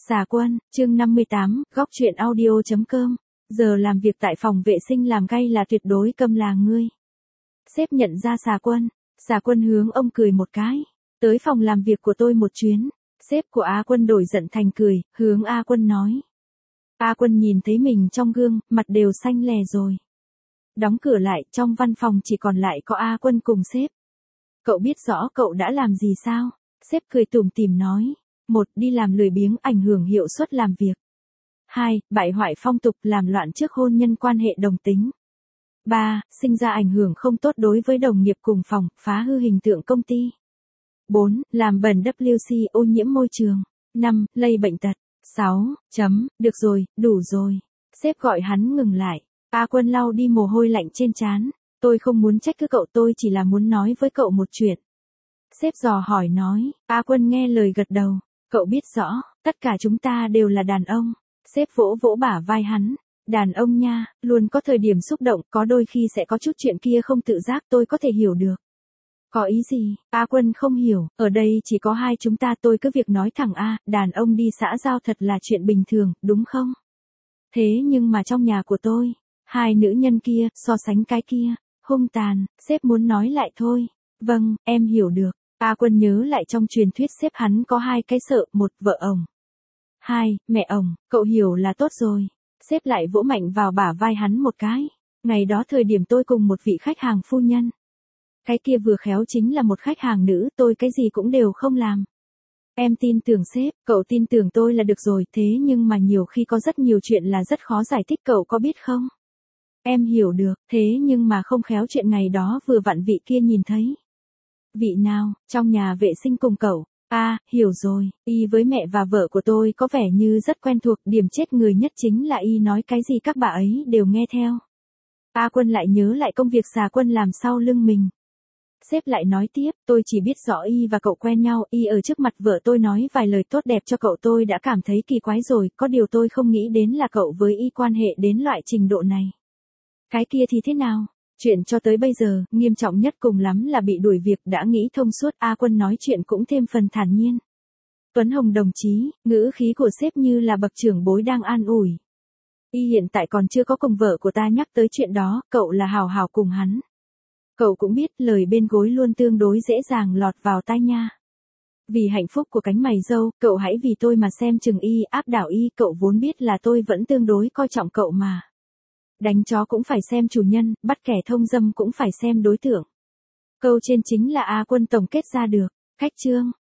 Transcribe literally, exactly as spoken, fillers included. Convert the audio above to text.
Xà Quân, chương năm mươi tám, góc truyện audio chấm com. Giờ làm việc tại phòng vệ sinh làm gay là tuyệt đối câm là ngươi. Sếp nhận ra Xà Quân. Xà Quân hướng ông cười một cái. Tới phòng làm việc của tôi một chuyến. Sếp của A Quân đổi giận thành cười, hướng A Quân nói. A Quân nhìn thấy mình trong gương, mặt đều xanh lè rồi. Đóng cửa lại, trong văn phòng chỉ còn lại có A Quân cùng sếp. Cậu biết rõ cậu đã làm gì sao? Sếp cười tủm tỉm nói. Một, đi làm lười biếng ảnh hưởng hiệu suất làm việc. Hai, bại hoại phong tục làm loạn trước hôn nhân quan hệ đồng tính. Ba, sinh ra ảnh hưởng không tốt đối với đồng nghiệp cùng phòng, phá hư hình tượng công ty. Bốn, làm bẩn W C ô nhiễm môi trường. Năm, lây bệnh tật. Sáu, chấm, được rồi, đủ rồi. Sếp gọi hắn ngừng lại. A Quân lau đi mồ hôi lạnh trên trán. Tôi không muốn trách cứ cậu, tôi chỉ là muốn nói với cậu một chuyện. Sếp dò hỏi nói, A Quân nghe lời gật đầu. Cậu biết rõ, tất cả chúng ta đều là đàn ông. Sếp vỗ vỗ bả vai hắn. Đàn ông nha, luôn có thời điểm xúc động, có đôi khi sẽ có chút chuyện kia không tự giác tôi có thể hiểu được. Có ý gì? A Quân không hiểu, ở đây chỉ có hai chúng ta, tôi cứ việc nói thẳng A, đàn ông đi xã giao thật là chuyện bình thường, đúng không? Thế nhưng mà trong nhà của tôi, hai nữ nhân kia, so sánh cái kia, hung tàn, sếp muốn nói lại thôi. Vâng, em hiểu được. A Quân nhớ lại trong truyền thuyết sếp hắn có hai cái sợ, một vợ ổng. Hai, mẹ ổng, cậu hiểu là tốt rồi. Sếp lại vỗ mạnh vào bả vai hắn một cái. Ngày đó thời điểm tôi cùng một vị khách hàng phu nhân. Cái kia vừa khéo chính là một khách hàng nữ, tôi cái gì cũng đều không làm. Em tin tưởng sếp, cậu tin tưởng tôi là được rồi, thế nhưng mà nhiều khi có rất nhiều chuyện là rất khó giải thích, cậu có biết không? Em hiểu được, thế nhưng mà không khéo chuyện ngày đó vừa vặn vị kia nhìn thấy. Vị nào, trong nhà vệ sinh cùng cậu? A, à, hiểu rồi, y với mẹ và vợ của tôi có vẻ như rất quen thuộc, điểm chết người nhất chính là y nói cái gì các bà ấy đều nghe theo. A Quân lại nhớ lại công việc Xà Quân làm sau lưng mình. Sếp lại nói tiếp, tôi chỉ biết rõ y và cậu quen nhau, y ở trước mặt vợ tôi nói vài lời tốt đẹp cho cậu tôi đã cảm thấy kỳ quái rồi, có điều tôi không nghĩ đến là cậu với y quan hệ đến loại trình độ này. Cái kia thì thế nào? Chuyện cho tới bây giờ, nghiêm trọng nhất cùng lắm là bị đuổi việc, đã nghĩ thông suốt. A Quân nói chuyện cũng thêm phần thản nhiên. Tuấn Hồng đồng chí, ngữ khí của sếp như là bậc trưởng bối đang an ủi. Y hiện tại còn chưa có cùng vợ của ta nhắc tới chuyện đó, cậu là hào hào cùng hắn. Cậu cũng biết lời bên gối luôn tương đối dễ dàng lọt vào tai nha. Vì hạnh phúc của cánh mày râu, cậu hãy vì tôi mà xem chừng y, áp đảo y, cậu vốn biết là tôi vẫn tương đối coi trọng cậu mà. Đánh chó cũng phải xem chủ nhân, bắt kẻ thông dâm cũng phải xem đối tượng. Câu trên chính là A Quân tổng kết ra được. Khách trương,